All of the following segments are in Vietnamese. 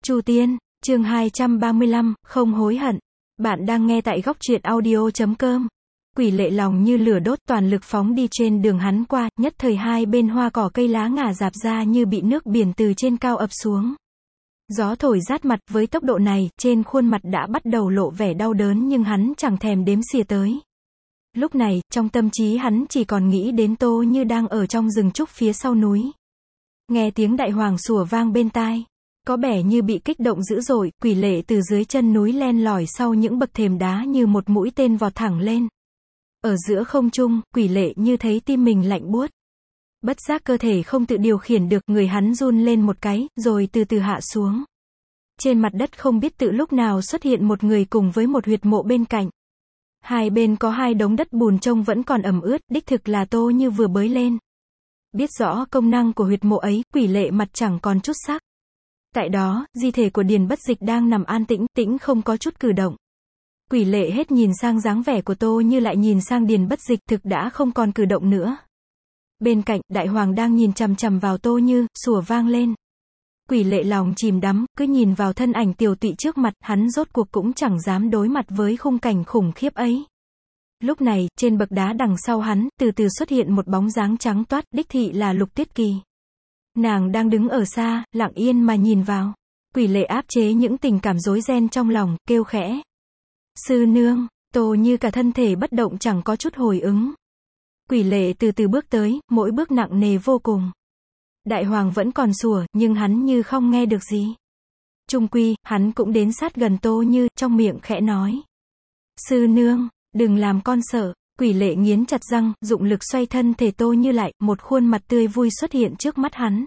Chu Tiên, chương 235, không hối hận. Bạn đang nghe tại góc truyện audio.com. Quỷ lệ lòng như lửa đốt, toàn lực phóng đi trên đường hắn qua, nhất thời hai bên hoa cỏ cây lá ngả rạp ra như bị nước biển từ trên cao ập xuống. Gió thổi rát mặt, với tốc độ này, trên khuôn mặt đã bắt đầu lộ vẻ đau đớn nhưng hắn chẳng thèm đếm xỉa tới. Lúc này, trong tâm trí hắn chỉ còn nghĩ đến Tô Như đang ở trong rừng trúc phía sau núi. Nghe tiếng đại hoàng sủa vang bên tai. Có vẻ như bị kích động dữ dội, quỷ lệ từ dưới chân núi len lỏi sau những bậc thềm đá như một mũi tên vọt thẳng lên. Ở giữa không trung, quỷ lệ như thấy tim mình lạnh buốt. Bất giác cơ thể không tự điều khiển được, người hắn run lên một cái, rồi từ từ hạ xuống. Trên mặt đất không biết từ lúc nào xuất hiện một người cùng với một huyệt mộ bên cạnh. Hai bên có hai đống đất bùn trông vẫn còn ẩm ướt, đích thực là Tô Như vừa bới lên. Biết rõ công năng của huyệt mộ ấy, quỷ lệ mặt chẳng còn chút sắc. Tại đó, di thể của Điền Bất Dịch đang nằm an tĩnh, tĩnh không có chút cử động. Quỷ lệ hết nhìn sang dáng vẻ của Tô Như lại nhìn sang Điền Bất Dịch, thực đã không còn cử động nữa. Bên cạnh, đại hoàng đang nhìn chằm chằm vào Tô Như, sủa vang lên. Quỷ lệ lòng chìm đắm, cứ nhìn vào thân ảnh tiều tụy trước mặt, hắn rốt cuộc cũng chẳng dám đối mặt với khung cảnh khủng khiếp ấy. Lúc này, trên bậc đá đằng sau hắn, từ từ xuất hiện một bóng dáng trắng toát, đích thị là Lục Tuyết Kỳ. Nàng đang đứng ở xa, lặng yên mà nhìn vào. Quỷ lệ áp chế những tình cảm rối ren trong lòng, kêu khẽ. Sư nương. Tô Như cả thân thể bất động chẳng có chút hồi ứng. Quỷ lệ từ từ bước tới, mỗi bước nặng nề vô cùng. Đại hoàng vẫn còn sủa, nhưng hắn như không nghe được gì. Chung quy, hắn cũng đến sát gần Tô Như, trong miệng khẽ nói. Sư nương, đừng làm con sợ. Quỷ lệ nghiến chặt răng, dụng lực xoay thân thể Tô Như lại, một khuôn mặt tươi vui xuất hiện trước mắt hắn.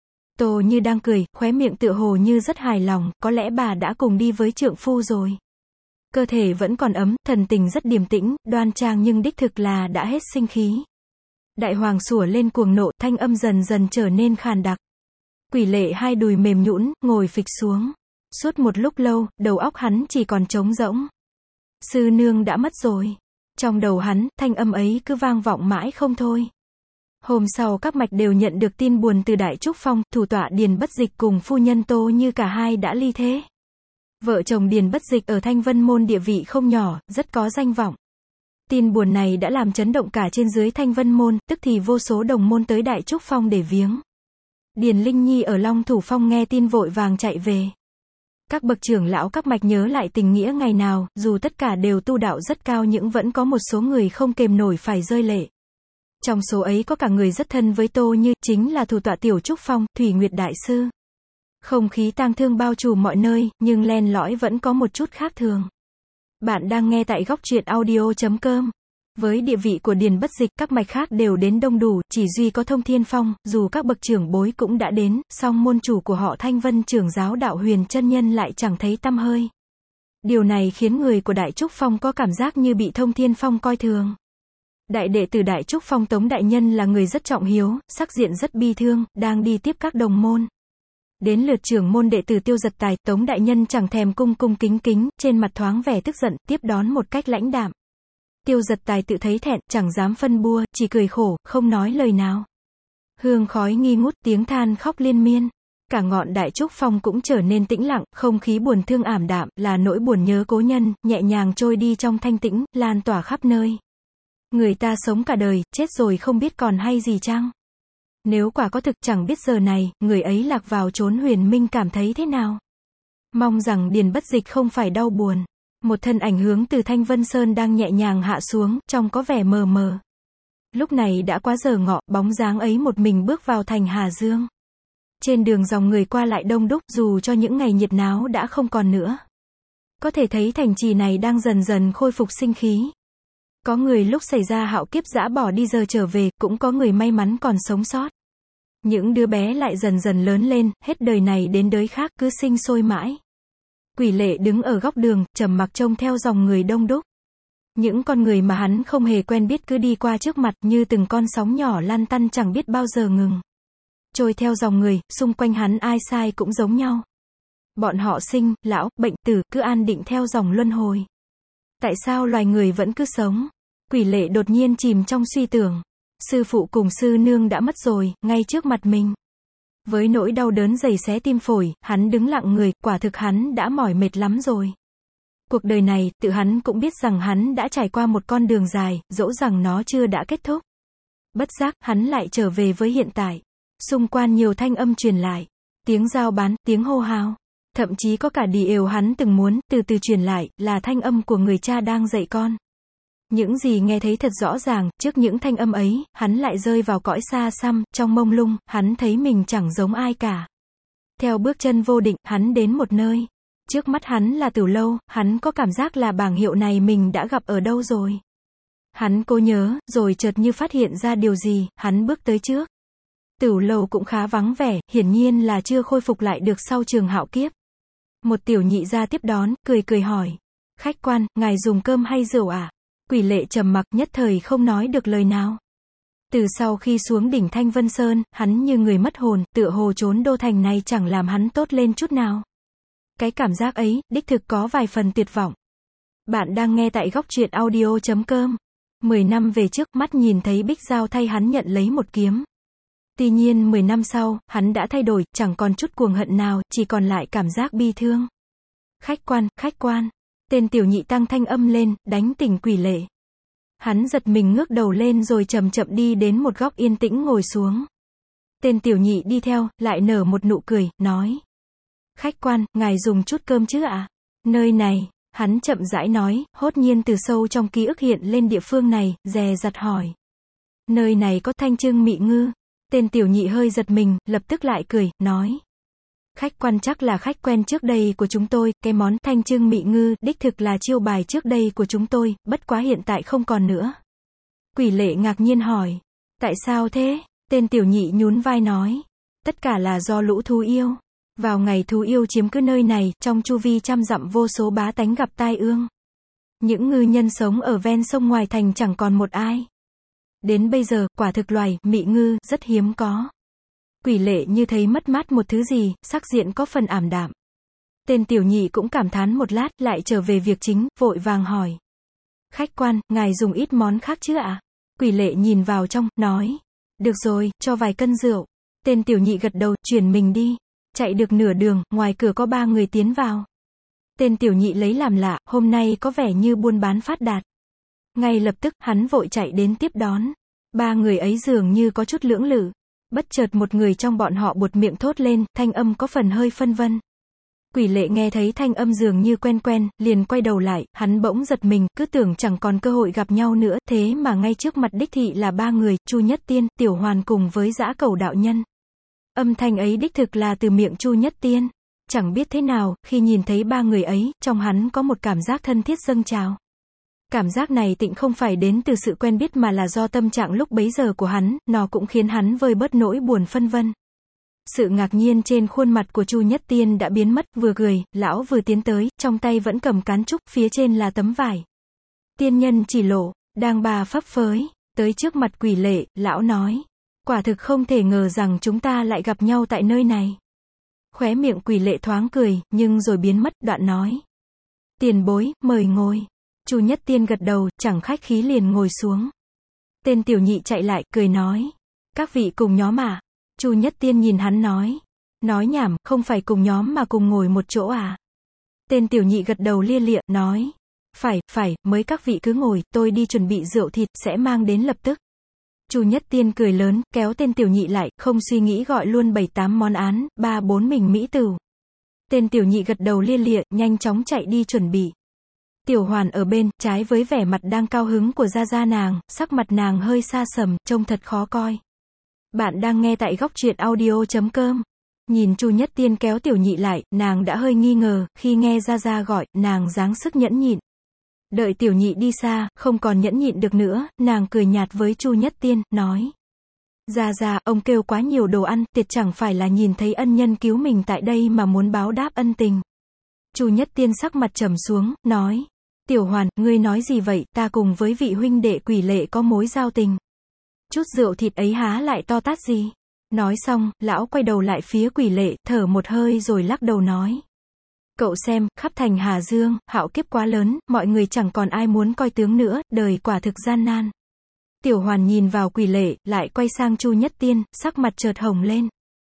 Tô Như đang cười, khóe miệng tựa hồ như rất hài lòng, có lẽ bà đã cùng đi với trượng phu rồi. Cơ thể vẫn còn ấm, thần tình rất điềm tĩnh, đoan trang nhưng đích thực là đã hết sinh khí. Đại hoàng sủa lên cuồng nộ, thanh âm dần dần trở nên khàn đặc. Quỷ lệ hai đùi mềm nhũn, ngồi phịch xuống. Suốt một lúc lâu, đầu óc hắn chỉ còn trống rỗng. Sư nương đã mất rồi. Trong đầu hắn, thanh âm ấy cứ vang vọng mãi không thôi. Hôm sau các mạch đều nhận được tin buồn từ Đại Trúc Phong, thủ tọa Điền Bất Dịch cùng phu nhân Tô Như cả hai đã ly thế. Vợ chồng Điền Bất Dịch ở Thanh Vân Môn địa vị không nhỏ, rất có danh vọng. Tin buồn này đã làm chấn động cả trên dưới Thanh Vân Môn, tức thì vô số đồng môn tới Đại Trúc Phong để viếng. Điền Linh Nhi ở Long Thủ Phong nghe tin vội vàng chạy về. Các bậc trưởng lão các mạch nhớ lại tình nghĩa ngày nào, dù tất cả đều tu đạo rất cao nhưng vẫn có một số người không kềm nổi phải rơi lệ. Trong số ấy có cả người rất thân với Tô Như, chính là thủ tọa Tiểu Trúc Phong, Thủy Nguyệt Đại Sư. Không khí tang thương bao trùm mọi nơi, nhưng len lỏi vẫn có một chút khác thường. Bạn đang nghe tại góc truyện audio.com. Với địa vị của Điền Bất Dịch, các mạch khác đều đến đông đủ, chỉ duy có Thông Thiên Phong, dù các bậc trưởng bối cũng đã đến, song môn chủ của họ Thanh Vân trưởng giáo Đạo Huyền chân nhân lại chẳng thấy tăm hơi. Điều này khiến người của Đại Trúc Phong có cảm giác như bị Thông Thiên Phong coi thường. Đại đệ tử Đại Trúc Phong Tống Đại Nhân là người rất trọng hiếu, sắc diện rất bi thương, đang đi tiếp các đồng môn. Đến lượt trưởng môn đệ tử Tiêu Giật Tài, Tống Đại Nhân chẳng thèm cung cung kính kính, trên mặt thoáng vẻ tức giận, tiếp đón một cách lãnh đạm. Tiêu Giật Tài tự thấy thẹn, chẳng dám phân bua, chỉ cười khổ, không nói lời nào. Hương khói nghi ngút, tiếng than khóc liên miên. Cả ngọn Đại Trúc Phong cũng trở nên tĩnh lặng, không khí buồn thương ảm đạm, là nỗi buồn nhớ cố nhân, nhẹ nhàng trôi đi trong thanh tĩnh, lan tỏa khắp nơi. Người ta sống cả đời, chết rồi không biết còn hay gì chăng? Nếu quả có thực, chẳng biết giờ này, người ấy lạc vào chốn huyền minh cảm thấy thế nào? Mong rằng Điền Bất Dịch không phải đau buồn. Một thân ảnh hướng từ Thanh Vân Sơn đang nhẹ nhàng hạ xuống, trông có vẻ mờ mờ. Lúc này đã quá giờ ngọ, bóng dáng ấy một mình bước vào thành Hà Dương. Trên đường dòng người qua lại đông đúc, dù cho những ngày nhiệt náo đã không còn nữa. Có thể thấy thành trì này đang dần dần khôi phục sinh khí. Có người lúc xảy ra hạo kiếp dã bỏ đi giờ trở về, cũng có người may mắn còn sống sót. Những đứa bé lại dần dần lớn lên, hết đời này đến đời khác, cứ sinh sôi mãi. Quỷ lệ đứng ở góc đường, trầm mặc trông theo dòng người đông đúc. Những con người mà hắn không hề quen biết cứ đi qua trước mặt như từng con sóng nhỏ lăn tăn chẳng biết bao giờ ngừng. Trôi theo dòng người, xung quanh hắn ai sai cũng giống nhau. Bọn họ sinh, lão, bệnh, tử, cứ an định theo dòng luân hồi. Tại sao loài người vẫn cứ sống? Quỷ lệ đột nhiên chìm trong suy tưởng. Sư phụ cùng sư nương đã mất rồi, ngay trước mặt mình. Với nỗi đau đớn giày xé tim phổi, hắn đứng lặng người, quả thực hắn đã mỏi mệt lắm rồi. Cuộc đời này, tự hắn cũng biết rằng hắn đã trải qua một con đường dài, dẫu rằng nó chưa đã kết thúc. Bất giác, hắn lại trở về với hiện tại. Xung quanh nhiều thanh âm truyền lại. Tiếng giao bán, tiếng hô hào. Thậm chí có cả điều hắn từng muốn, từ từ truyền lại, là thanh âm của người cha đang dạy con. Những gì nghe thấy thật rõ ràng, trước những thanh âm ấy, hắn lại rơi vào cõi xa xăm, trong mông lung, hắn thấy mình chẳng giống ai cả. Theo bước chân vô định, hắn đến một nơi. Trước mắt hắn là Tử Lâu, hắn có cảm giác là bảng hiệu này mình đã gặp ở đâu rồi. Hắn cố nhớ, rồi chợt như phát hiện ra điều gì, hắn bước tới trước. Tử Lâu cũng khá vắng vẻ, hiển nhiên là chưa khôi phục lại được sau trường hạo kiếp. Một tiểu nhị ra tiếp đón, cười hỏi. Khách quan, ngài dùng cơm hay rượu à? Quỷ Lệ trầm mặc, nhất thời không nói được lời nào. Từ sau khi xuống đỉnh Thanh Vân Sơn, hắn như người mất hồn, tựa hồ trốn đô thành này chẳng làm hắn tốt lên chút nào. Cái cảm giác ấy, đích thực có vài phần tuyệt vọng. Bạn đang nghe tại góc truyện audio.com. 10 năm về trước, mắt nhìn thấy Bích Giao thay hắn nhận lấy một kiếm. Tuy nhiên 10 năm sau, hắn đã thay đổi, chẳng còn chút cuồng hận nào, chỉ còn lại cảm giác bi thương. Khách quan. Tên tiểu nhị tăng thanh âm lên, đánh tỉnh Quỷ Lệ. Hắn giật mình ngước đầu lên rồi chậm chậm đi đến một góc yên tĩnh ngồi xuống. Tên tiểu nhị đi theo, lại nở một nụ cười, nói. Khách quan, ngài dùng chút cơm chứ ạ? Nơi này, hắn chậm rãi nói, hốt nhiên từ sâu trong ký ức hiện lên địa phương này, dè dặt hỏi. Nơi này có thanh trưng mị ngư. Tên tiểu nhị hơi giật mình, lập tức lại cười, nói. Khách quan chắc là khách quen trước đây của chúng tôi, cái món thanh trưng mị ngư, đích thực là chiêu bài trước đây của chúng tôi, bất quá hiện tại không còn nữa. Quỷ Lệ ngạc nhiên hỏi. Tại sao thế? Tên tiểu nhị nhún vai nói. Tất cả là do lũ thú yêu. Vào ngày thú yêu chiếm cứ nơi này, trong chu vi trăm dặm vô số bá tánh gặp tai ương. Những ngư nhân sống ở ven sông ngoài thành chẳng còn một ai. Đến bây giờ, quả thực loài mị ngư rất hiếm có. Quỷ Lệ như thấy mất mát một thứ gì, sắc diện có phần ảm đạm. Tên tiểu nhị cũng cảm thán một lát, lại trở về việc chính, vội vàng hỏi. Khách quan, ngài dùng ít món khác chứ ạ? Quỷ Lệ nhìn vào trong, nói. Được rồi, cho vài cân rượu. Tên tiểu nhị gật đầu, chuyển mình đi. Chạy được nửa đường, ngoài cửa có 3 người tiến vào. Tên tiểu nhị lấy làm lạ, hôm nay có vẻ như buôn bán phát đạt. Ngay lập tức, hắn vội chạy đến tiếp đón. 3 người ấy dường như có chút lưỡng lự. Bất chợt một người trong bọn họ buột miệng thốt lên, thanh âm có phần hơi phân vân. Quỷ Lệ nghe thấy thanh âm dường như quen, liền quay đầu lại, hắn bỗng giật mình, cứ tưởng chẳng còn cơ hội gặp nhau nữa, thế mà ngay trước mặt đích thị là 3 người, Chu Nhất Tiên, Tiểu Hoàn cùng với Dã Cẩu đạo nhân. Âm thanh ấy đích thực là từ miệng Chu Nhất Tiên. Chẳng biết thế nào, khi nhìn thấy 3 người ấy, trong hắn có một cảm giác thân thiết dâng trào. Cảm giác này tịnh không phải đến từ sự quen biết mà là do tâm trạng lúc bấy giờ của hắn, nó cũng khiến hắn vơi bớt nỗi buồn phân vân. Sự ngạc nhiên trên khuôn mặt của Chu Nhất Tiên đã biến mất, vừa cười, lão vừa tiến tới, trong tay vẫn cầm cán trúc, phía trên là tấm vải. Tiên nhân chỉ lộ, đang bà phấp phới, tới trước mặt Quỷ Lệ, lão nói. Quả thực không thể ngờ rằng chúng ta lại gặp nhau tại nơi này. Khóe miệng Quỷ Lệ thoáng cười, nhưng rồi biến mất, đoạn nói. Tiền bối, mời ngồi. Chu Nhất Tiên gật đầu, chẳng khách khí liền ngồi xuống. Tên tiểu nhị chạy lại, cười nói. Các vị cùng nhóm à? Chu Nhất Tiên nhìn hắn nói. Nói nhảm, không phải cùng nhóm mà cùng ngồi một chỗ à? Tên tiểu nhị gật đầu lia lịa, nói. Phải, mới các vị cứ ngồi, tôi đi chuẩn bị rượu thịt, sẽ mang đến lập tức. Chu Nhất Tiên cười lớn, kéo tên tiểu nhị lại, không suy nghĩ gọi luôn 7-8 món án, 3-4 mình mỹ tửu. Tên tiểu nhị gật đầu lia lịa, nhanh chóng chạy đi chuẩn bị. Tiểu Hoàn ở bên, trái với vẻ mặt đang cao hứng của gia nàng, sắc mặt nàng hơi xa sầm, trông thật khó coi. Bạn đang nghe tại góc truyện audio.com. Nhìn Chu Nhất Tiên kéo tiểu nhị lại, nàng đã hơi nghi ngờ, khi nghe gia gọi, nàng giáng sức nhẫn nhịn. Đợi tiểu nhị đi xa, không còn nhẫn nhịn được nữa, nàng cười nhạt với Chu Nhất Tiên, nói. Gia, ông kêu quá nhiều đồ ăn, tiệt chẳng phải là nhìn thấy ân nhân cứu mình tại đây mà muốn báo đáp ân tình. Chu Nhất Tiên sắc mặt trầm xuống, nói. Tiểu Hoàn, ngươi nói gì vậy, ta cùng với vị huynh đệ Quỷ Lệ có mối giao tình. Chút rượu thịt ấy há lại to tát gì. Nói xong, lão quay đầu lại phía Quỷ Lệ, thở một hơi rồi lắc đầu nói. Cậu xem, khắp thành Hà Dương, hạo kiếp quá lớn, mọi người chẳng còn ai muốn coi tướng nữa, đời quả thực gian nan. Tiểu Hoàn nhìn vào Quỷ Lệ, lại quay sang Chu Nhất Tiên, sắc mặt chợt hồng lên.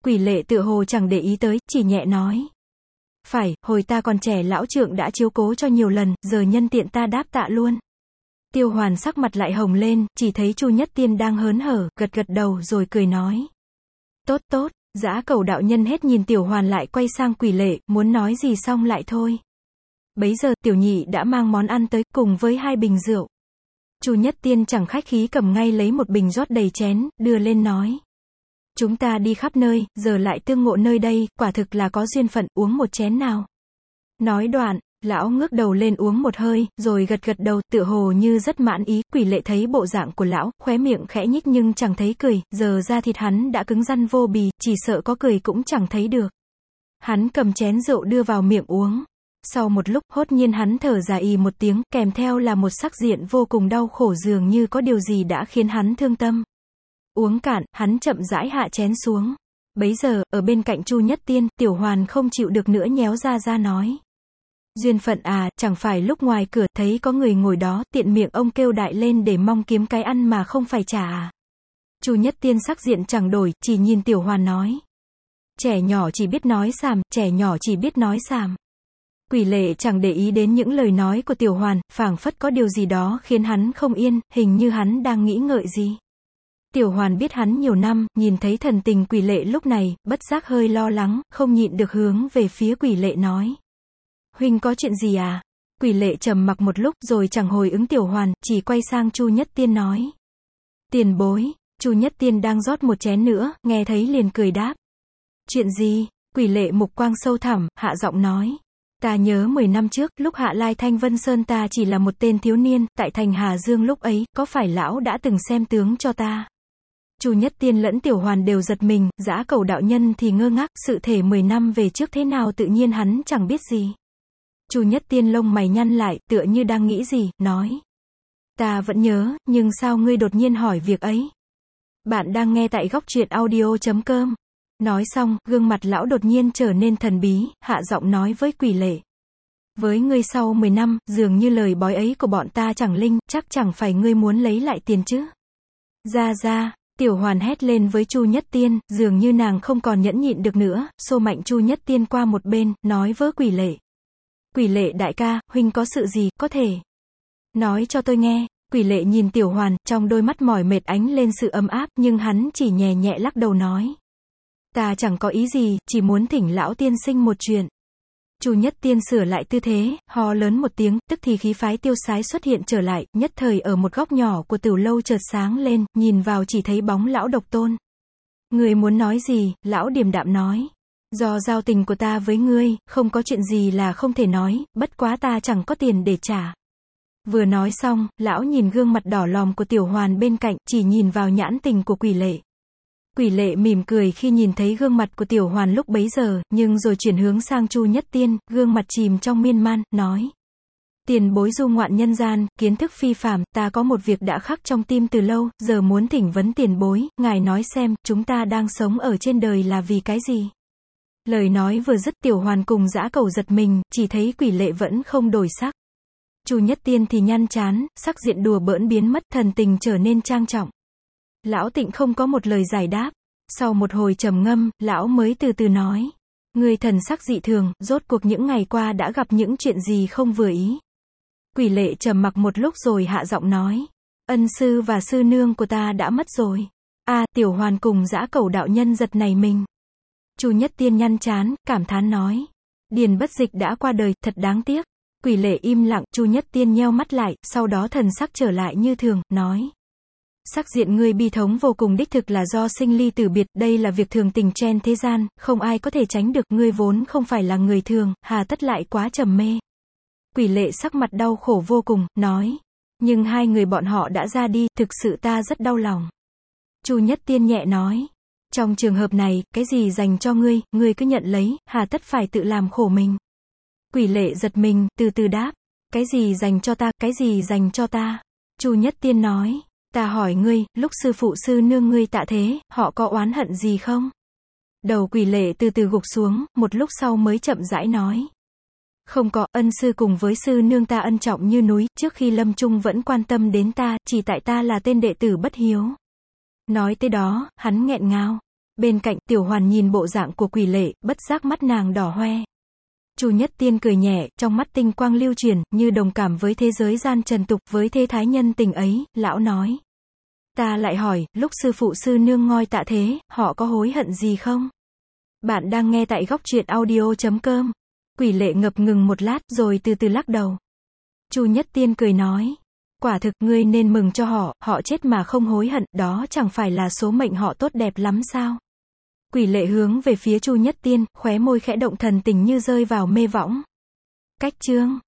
Quỷ lệ tựa hồ chẳng để ý tới, chỉ nhẹ nói. Phải, hồi ta còn trẻ lão trượng đã chiếu cố cho nhiều lần, giờ nhân tiện ta đáp tạ luôn. Tiêu Hoàn sắc mặt lại hồng lên, chỉ thấy Chu Nhất Tiên đang hớn hở, gật gật đầu rồi cười nói. Tốt tốt, Dã Cẩu đạo nhân hết nhìn Tiểu Hoàn lại quay sang Quỷ lệ, muốn nói gì xong lại thôi. Bấy giờ Tiểu Nhị đã mang món ăn tới, cùng với 2 bình rượu. Chu Nhất Tiên chẳng khách khí cầm ngay lấy một bình rót đầy chén, đưa lên nói. Chúng ta đi khắp nơi, giờ lại tương ngộ nơi đây, quả thực là có duyên phận, uống một chén nào. Nói đoạn, lão ngước đầu lên uống một hơi, rồi gật gật đầu, tựa hồ như rất mãn ý. Quỷ lệ thấy bộ dạng của lão, khóe miệng khẽ nhích nhưng chẳng thấy cười, giờ da thịt hắn đã cứng rắn vô bì, chỉ sợ có cười cũng chẳng thấy được. Hắn cầm chén rượu đưa vào miệng uống. Sau một lúc, hốt nhiên hắn thở dài một tiếng, kèm theo là một sắc diện vô cùng đau khổ, dường như có điều gì đã khiến hắn thương tâm. Uống cạn, hắn chậm rãi hạ chén xuống. Bấy giờ, ở bên cạnh Chu Nhất Tiên, Tiểu Hoàn không chịu được nữa nhéo ra nói. Duyên phận à, chẳng phải lúc ngoài cửa thấy có người ngồi đó, tiện miệng ông kêu đại lên để mong kiếm cái ăn mà không phải trả à. Chu Nhất Tiên sắc diện chẳng đổi, chỉ nhìn Tiểu Hoàn nói. Trẻ nhỏ chỉ biết nói xàm, trẻ nhỏ chỉ biết nói xàm. Quỷ lệ chẳng để ý đến những lời nói của Tiểu Hoàn, phảng phất có điều gì đó khiến hắn không yên, hình như hắn đang nghĩ ngợi gì. Tiểu Hoàn biết hắn nhiều năm, nhìn thấy thần tình Quỷ lệ lúc này, bất giác hơi lo lắng, không nhịn được hướng về phía Quỷ lệ nói. Huynh có chuyện gì à? Quỷ lệ trầm mặc một lúc rồi chẳng hồi ứng Tiểu Hoàn, chỉ quay sang Chu Nhất Tiên nói. Tiền bối. Chu Nhất Tiên đang rót một chén nữa, nghe thấy liền cười đáp. Chuyện gì? Quỷ lệ mục quang sâu thẳm, hạ giọng nói. Ta nhớ 10 năm trước, lúc hạ lai Thanh Vân Sơn ta chỉ là một tên thiếu niên, tại thành Hà Dương lúc ấy, có phải lão đã từng xem tướng cho ta? Chu Nhất Tiên lẫn Tiểu Hoàn đều giật mình, Dã Cẩu đạo nhân thì ngơ ngác, sự thể 10 năm về trước thế nào tự nhiên hắn chẳng biết gì. Chu Nhất Tiên lông mày nhăn lại, tựa như đang nghĩ gì, nói. Ta vẫn nhớ, nhưng sao ngươi đột nhiên hỏi việc ấy? Bạn đang nghe tại Góc Truyện Audio.com. Nói xong, gương mặt lão đột nhiên trở nên thần bí, hạ giọng nói với Quỷ lệ. Với ngươi sau 10 năm, dường như lời bói ấy của bọn ta chẳng linh, chắc chẳng phải ngươi muốn lấy lại tiền chứ? Ra, Tiểu Hoàn hét lên với Chu Nhất Tiên, dường như nàng không còn nhẫn nhịn được nữa, xô mạnh Chu Nhất Tiên qua một bên, nói với Quỷ lệ. Quỷ lệ đại ca, huynh có sự gì, có thể nói cho tôi nghe. Quỷ lệ nhìn Tiểu Hoàn, trong đôi mắt mỏi mệt ánh lên sự ấm áp, nhưng hắn chỉ nhẹ nhẹ lắc đầu nói. Ta chẳng có ý gì, chỉ muốn thỉnh lão tiên sinh một chuyện. Chu Nhất Tiên sửa lại tư thế, ho lớn một tiếng, tức thì khí phái tiêu sái xuất hiện trở lại, nhất thời ở một góc nhỏ của Tửu lâu chợt sáng lên, nhìn vào chỉ thấy bóng lão Độc Tôn. Người muốn nói gì? Lão điềm đạm nói. Do giao tình của ta với ngươi, không có chuyện gì là không thể nói, bất quá ta chẳng có tiền để trả. Vừa nói xong, lão nhìn gương mặt đỏ lòm của Tiểu Hoàn bên cạnh, chỉ nhìn vào nhãn tình của Quỷ lệ. Quỷ lệ mỉm cười khi nhìn thấy gương mặt của Tiểu Hoàn lúc bấy giờ, nhưng rồi chuyển hướng sang Chu Nhất Tiên, gương mặt chìm trong miên man, nói. Tiền bối du ngoạn nhân gian, kiến thức phi phàm, ta có một việc đã khắc trong tim từ lâu, giờ muốn thỉnh vấn tiền bối, ngài nói xem, chúng ta đang sống ở trên đời là vì cái gì? Lời nói vừa dứt Tiểu Hoàn cùng Dã Cẩu giật mình, chỉ thấy Quỷ lệ vẫn không đổi sắc. Chu Nhất Tiên thì nhăn chán, sắc diện đùa bỡn biến mất, thần tình trở nên trang trọng. Lão Tịnh không có một lời giải đáp. Sau một hồi trầm ngâm, lão mới từ từ nói. Người thần sắc dị thường, rốt cuộc những ngày qua đã gặp những chuyện gì không vừa ý. Quỷ lệ trầm mặc một lúc rồi hạ giọng nói. Ân sư và sư nương của ta đã mất rồi. Tiểu Hoàn cùng Dã Cẩu đạo nhân giật nảy mình. Chu Nhất Tiên nhăn chán, cảm thán nói. Điền Bất Dịch đã qua đời, thật đáng tiếc. Quỷ lệ im lặng, Chu Nhất Tiên nheo mắt lại, sau đó thần sắc trở lại như thường, nói. Sắc diện ngươi bi thống vô cùng đích thực là do sinh ly tử biệt, đây là việc thường tình trên thế gian, không ai có thể tránh được, ngươi vốn không phải là người thường, hà tất lại quá trầm mê. Quỷ lệ sắc mặt đau khổ vô cùng, nói. Nhưng 2 người bọn họ đã ra đi, thực sự ta rất đau lòng. Chu Nhất Tiên nhẹ nói. Trong trường hợp này, cái gì dành cho ngươi cứ nhận lấy, hà tất phải tự làm khổ mình. Quỷ lệ giật mình, từ từ đáp. Cái gì dành cho ta, cái gì dành cho ta? Chu Nhất Tiên nói. Ta hỏi ngươi, lúc sư phụ sư nương ngươi tạ thế, họ có oán hận gì không? Đầu Quỷ lệ từ từ gục xuống, một lúc sau mới chậm rãi nói. Không có, ân sư cùng với sư nương ta ân trọng như núi, trước khi lâm chung vẫn quan tâm đến ta, chỉ tại ta là tên đệ tử bất hiếu. Nói tới đó, hắn nghẹn ngào. Bên cạnh, Tiểu Hoàn nhìn bộ dạng của Quỷ Lệ, bất giác mắt nàng đỏ hoe. Chu Nhất Tiên cười nhẹ, trong mắt tinh quang lưu chuyển, như đồng cảm với thế giới gian trần tục, với thế thái nhân tình ấy, lão nói. Ta lại hỏi, lúc sư phụ sư nương ngoi tạ thế, họ có hối hận gì không? Bạn đang nghe tại góc truyện audio.com. Quỷ Lệ ngập ngừng một lát, rồi từ từ lắc đầu. Chu Nhất Tiên cười nói. Quả thực, ngươi nên mừng cho họ chết mà không hối hận, đó chẳng phải là số mệnh họ tốt đẹp lắm sao? Quỷ Lệ hướng về phía Chu Nhất Tiên, khóe môi khẽ động, thần tình như rơi vào mê võng. Cách chương